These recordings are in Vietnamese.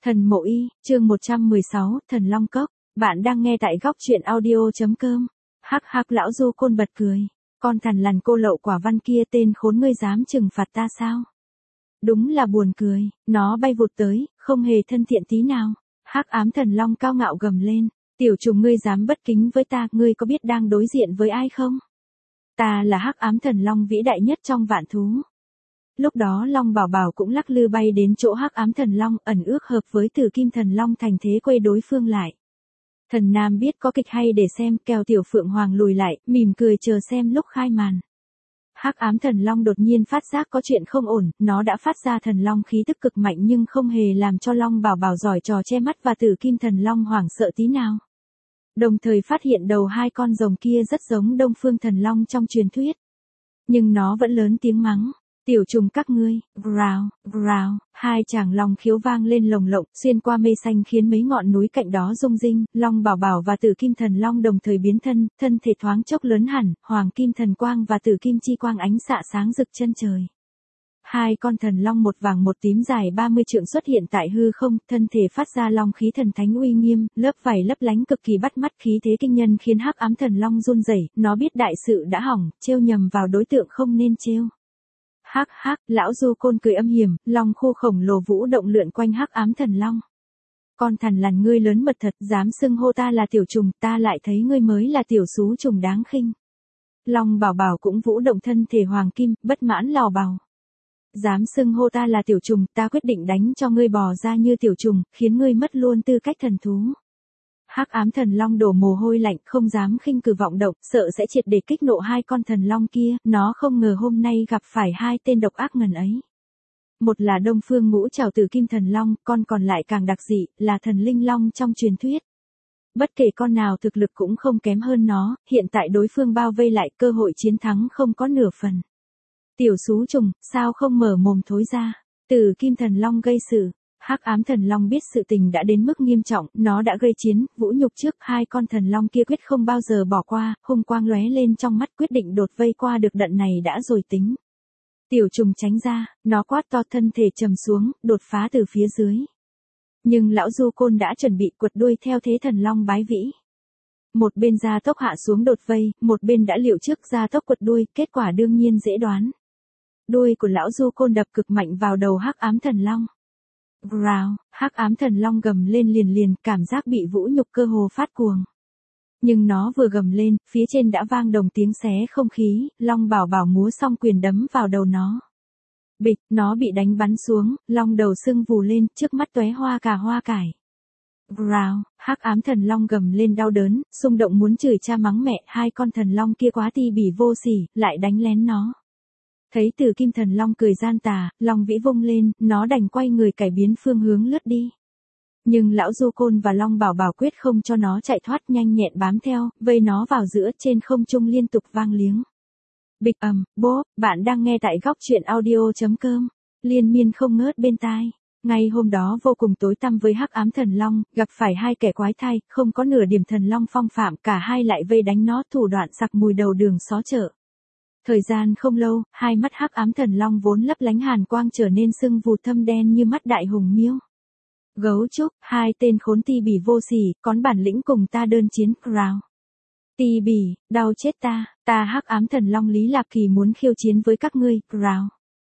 Thần Mộ Y, chương 116, Thần Long Cốc. Bạn đang nghe tại góc truyện audio.com. Hắc hắc, lão Du Côn bật cười. Con thằn lằn cô lậu quả văn kia, tên khốn, ngươi dám trừng phạt ta sao? Đúng là buồn cười. Nó bay vụt tới, không hề thân thiện tí nào. Hắc ám thần long cao ngạo gầm lên. Tiểu trùng, ngươi dám bất kính với ta, ngươi có biết đang đối diện với ai không? Ta là hắc ám thần long vĩ đại nhất trong vạn thú. Lúc đó Long Bảo Bảo cũng lắc lư bay đến chỗ hắc ám thần long, ẩn ước hợp với Tử Kim thần long thành thế quay đối phương lại. Thần Nam biết có kịch hay để xem, kéo Tiểu Phượng Hoàng lùi lại, mỉm cười chờ xem lúc khai màn. Hắc ám thần long đột nhiên phát giác có chuyện không ổn, nó đã phát ra thần long khí tức cực mạnh nhưng không hề làm cho Long Bảo Bảo giỏi trò che mắt và Tử Kim thần long hoảng sợ tí nào. Đồng thời phát hiện đầu hai con rồng kia rất giống Đông Phương thần long trong truyền thuyết. Nhưng nó vẫn lớn tiếng mắng. Tiểu trùng các ngươi, rào, rào, hai chàng long khiếu vang lên lồng lộng, xuyên qua mây xanh khiến mấy ngọn núi cạnh đó rung rinh, Long Bảo Bảo và Tử Kim thần long đồng thời biến thân, thân thể thoáng chốc lớn hẳn, Hoàng Kim thần quang và Tử Kim chi quang ánh xạ sáng rực chân trời. Hai con thần long một vàng một tím dài 30 trượng xuất hiện tại hư không, thân thể phát ra long khí thần thánh uy nghiêm, lớp vảy lấp lánh cực kỳ bắt mắt, khí thế kinh nhân khiến hắc ám thần long run rẩy, nó biết đại sự đã hỏng, trêu nhầm vào đối tượng không nên trêu. Hắc hắc, lão Du Côn cười âm hiểm, long khô khổng lồ vũ động lượn quanh hắc ám thần long. Con thằn lằn, ngươi lớn mật thật, dám xưng hô ta là tiểu trùng, ta lại thấy ngươi mới là tiểu xú trùng đáng khinh. Long Bảo Bảo cũng vũ động thân thể hoàng kim, bất mãn lò bào. Dám xưng hô ta là tiểu trùng, ta quyết định đánh cho ngươi bò ra như tiểu trùng, khiến ngươi mất luôn tư cách thần thú. Hắc ám thần long đổ mồ hôi lạnh, không dám khinh cử vọng động, sợ sẽ triệt để kích nộ hai con thần long kia, nó không ngờ hôm nay gặp phải hai tên độc ác ngần ấy. Một là Đông Phương Ngũ Trảo Tử Kim thần long, con còn lại càng đặc dị, là thần linh long trong truyền thuyết. Bất kể con nào thực lực cũng không kém hơn nó, hiện tại đối phương bao vây lại, cơ hội chiến thắng không có nửa phần. Tiểu xú trùng, sao không mở mồm thối ra? Tử Kim thần long gây sự. Hắc ám thần long biết sự tình đã đến mức nghiêm trọng, nó đã gây chiến, vũ nhục trước, hai con thần long kia quyết không bao giờ bỏ qua, hung quang lóe lên trong mắt, quyết định đột vây qua được đợt này đã rồi tính. Tiểu trùng tránh ra, nó quát to, thân thể trầm xuống, đột phá từ phía dưới. Nhưng lão Du Côn đã chuẩn bị quật đuôi theo thế thần long bái vĩ. Một bên gia tốc hạ xuống đột vây, một bên đã liệu trước gia tốc quật đuôi, kết quả đương nhiên dễ đoán. Đuôi của lão Du Côn đập cực mạnh vào đầu hắc ám thần long. Rào, hắc ám thần long gầm lên liền liền, cảm giác bị vũ nhục cơ hồ phát cuồng. Nhưng nó vừa gầm lên, phía trên đã vang đồng tiếng xé không khí, Long Bảo Bảo múa xong quyền đấm vào đầu nó. Bịch, nó bị đánh bắn xuống, long đầu sưng vù lên, trước mắt tóe hoa cả hoa cải. Rào, hắc ám thần long gầm lên đau đớn, xung động muốn chửi cha mắng mẹ, hai con thần long kia quá ti bỉ vô sỉ, lại đánh lén nó. Thấy Tử Kim thần long cười gian tà, long vĩ vung lên, nó đành quay người cải biến phương hướng lướt đi. Nhưng lão Du Côn và Long Bảo Bảo quyết không cho nó chạy thoát, nhanh nhẹn bám theo, vây nó vào giữa, trên không trung liên tục vang liếng. Bịch ầm, bốp, bạn đang nghe tại góc truyện audio.com, liên miên không ngớt bên tai. Ngay hôm đó vô cùng tối tăm với hắc ám thần long, gặp phải hai kẻ quái thai, không có nửa điểm thần long phong phạm, cả hai lại vây đánh nó, thủ đoạn sặc mùi đầu đường xó chợ. Thời gian không lâu, hai mắt hắc ám thần long vốn lấp lánh hàn quang trở nên sưng vù thâm đen như mắt đại hùng miêu. Gấu trúc, hai tên khốn ti bỉ vô sỉ, có bản lĩnh cùng ta đơn chiến, rào. Ti bỉ, đau chết ta hắc ám thần long Lý Lạp Kỳ muốn khiêu chiến với các ngươi, rào.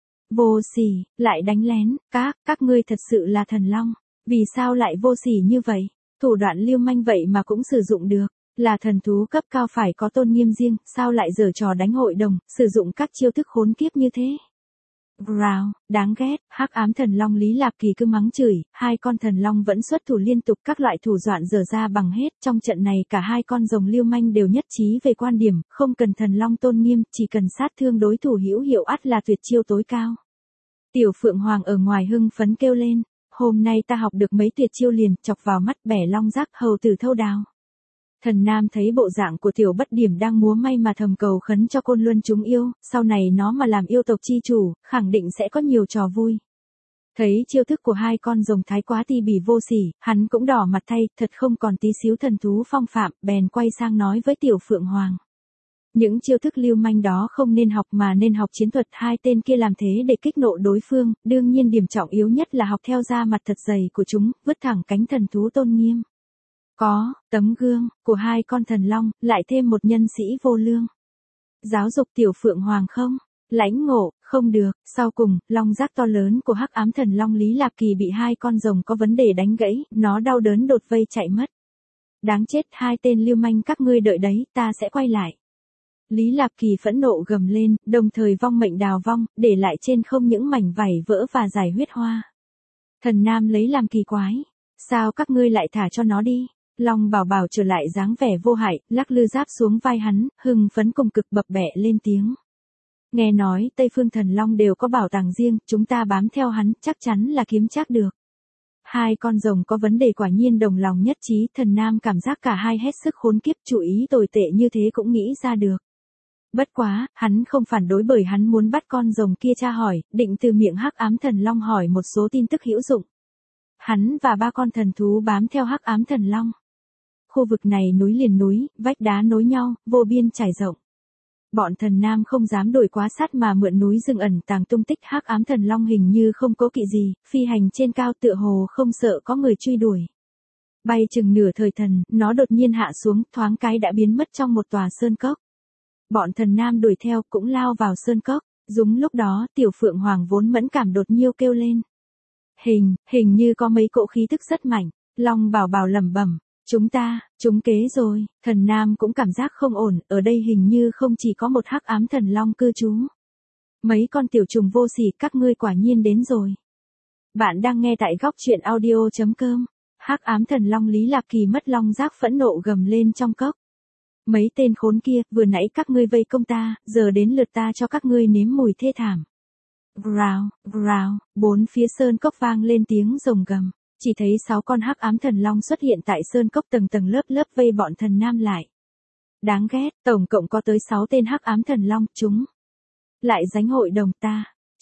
Vô sỉ, lại đánh lén, các ngươi thật sự là thần long, vì sao lại vô sỉ như vậy? Thủ đoạn lưu manh vậy mà cũng sử dụng được. Là thần thú cấp cao phải có tôn nghiêm riêng, sao lại giở trò đánh hội đồng, sử dụng các chiêu thức khốn kiếp như thế? Rào, đáng ghét, hắc ám thần long Lý Lạp Kỳ cứ mắng chửi, hai con thần long vẫn xuất thủ liên tục, các loại thủ đoạn dở ra bằng hết, trong trận này cả hai con rồng lưu manh đều nhất trí về quan điểm, không cần thần long tôn nghiêm, chỉ cần sát thương đối thủ hữu hiệu ắt là tuyệt chiêu tối cao. Tiểu Phượng Hoàng ở ngoài hưng phấn kêu lên, hôm nay ta học được mấy tuyệt chiêu liền, chọc vào mắt bẻ long giác, hầu tử thâu đào. Thần Nam thấy bộ dạng của tiểu bất điểm đang múa may mà thầm cầu khấn cho Côn Luân chúng yêu, sau này nó mà làm yêu tộc chi chủ, khẳng định sẽ có nhiều trò vui. Thấy chiêu thức của hai con rồng thái quá ti bỉ vô sỉ, hắn cũng đỏ mặt thay, thật không còn tí xíu thần thú phong phạm, bèn quay sang nói với Tiểu Phượng Hoàng. Những chiêu thức lưu manh đó không nên học mà nên học chiến thuật. Hai tên kia làm thế để kích nộ đối phương, đương nhiên điểm trọng yếu nhất là học theo da mặt thật dày của chúng, vứt thẳng cánh thần thú tôn nghiêm. Có, tấm gương, của hai con thần long, lại thêm một nhân sĩ vô lương. Giáo dục tiểu phượng hoàng không? Lãnh ngộ, không được. Sau cùng, long giác to lớn của hắc ám thần long Lý Lạp Kỳ bị hai con rồng có vấn đề đánh gãy, nó đau đớn đột vây chạy mất. Đáng chết, hai tên lưu manh các ngươi đợi đấy, ta sẽ quay lại. Lý Lạp Kỳ phẫn nộ gầm lên, đồng thời vong mệnh đào vong, để lại trên không những mảnh vảy vỡ và giải huyết hoa. Thần Nam lấy làm kỳ quái. Sao các ngươi lại thả cho nó đi? Long Bảo Bảo trở lại dáng vẻ vô hại, lắc lư giáp xuống vai hắn, hưng phấn cùng cực bập bẹ lên tiếng. Nghe nói Tây Phương Thần Long đều có bảo tàng riêng, chúng ta bám theo hắn, chắc chắn là kiếm trác được. Hai con rồng có vấn đề quả nhiên đồng lòng nhất trí, Thần Nam cảm giác cả hai hết sức khốn kiếp, chủ ý tồi tệ như thế cũng nghĩ ra được. Bất quá, hắn không phản đối bởi hắn muốn bắt con rồng kia tra hỏi, định từ miệng hắc ám thần long hỏi một số tin tức hữu dụng. Hắn và ba con thần thú bám theo hắc ám thần long. Khu vực này núi liền núi, vách đá nối nhau, vô biên trải rộng. Bọn Thần Nam không dám đuổi quá sát mà mượn núi rừng ẩn tàng tung tích. Hắc ám thần long hình như không cố kỵ gì, phi hành trên cao tựa hồ không sợ có người truy đuổi. Bay chừng nửa thời thần, nó đột nhiên hạ xuống, thoáng cái đã biến mất trong một tòa sơn cốc. Bọn Thần Nam đuổi theo cũng lao vào sơn cốc. Đúng lúc đó, tiểu phượng hoàng vốn mẫn cảm đột nhiêu kêu lên. Hình như có mấy cỗ khí thức rất mạnh. Long Bảo Bảo lẩm bẩm. Chúng kế rồi. Thần Nam cũng cảm giác không ổn, ở đây hình như không chỉ có một hắc ám thần long cư trú. Mấy con tiểu trùng vô sỉ, các ngươi quả nhiên đến rồi. Bạn đang nghe tại góc truyện audio.com. Hắc ám thần long Lý Lạp Kỳ mất long giác phẫn nộ gầm lên trong cốc. Mấy tên khốn kia, vừa nãy các ngươi vây công ta, giờ đến lượt ta cho các ngươi nếm mùi thê thảm. Growl, bốn phía sơn cốc vang lên tiếng rồng gầm. Chỉ thấy 6 con hắc ám thần long xuất hiện tại sơn cốc tầng tầng lớp lớp vây bọn Thần Nam lại. Đáng ghét, tổng cộng có tới 6 tên hắc ám thần long, chúng lại giánh hội đồng ta.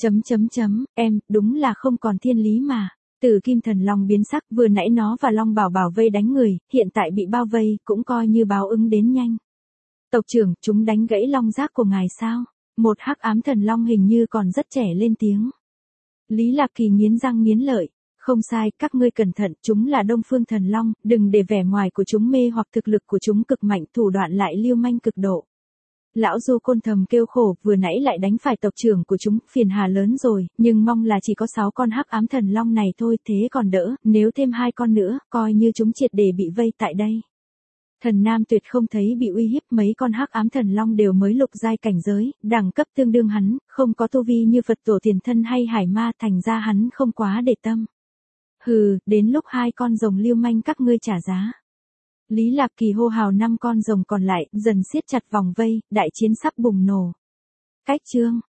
Em, đúng là không còn thiên lý mà. Tử Kim Thần Long biến sắc, vừa nãy nó và Long Bảo Bảo vây đánh người, hiện tại bị bao vây, cũng coi như báo ứng đến nhanh. Tộc trưởng, chúng đánh gãy long giác của ngài sao? Một hắc ám thần long hình như còn rất trẻ lên tiếng. Lý Lạp Kỳ nghiến răng nghiến lợi. Không sai, các ngươi cẩn thận, chúng là Đông Phương Thần Long, đừng để vẻ ngoài của chúng mê hoặc thực lực của chúng cực mạnh, thủ đoạn lại lưu manh cực độ. Lão Du Côn thầm kêu khổ, vừa nãy lại đánh phải tộc trưởng của chúng, phiền hà lớn rồi, nhưng mong là chỉ có 6 con hắc ám thần long này thôi, thế còn đỡ, nếu thêm 2 con nữa, coi như chúng triệt để bị vây tại đây. Thần Nam tuyệt không thấy bị uy hiếp, mấy con hắc ám thần long đều mới lục giai cảnh giới, đẳng cấp tương đương hắn, không có tu vi như Phật tổ tiền thân hay hải ma, thành ra hắn không quá để tâm. Hừ, đến lúc 2 con rồng lưu manh các ngươi trả giá. Lý Lạp Kỳ hô hào 5 con rồng còn lại, dần siết chặt vòng vây, đại chiến sắp bùng nổ. Cách chương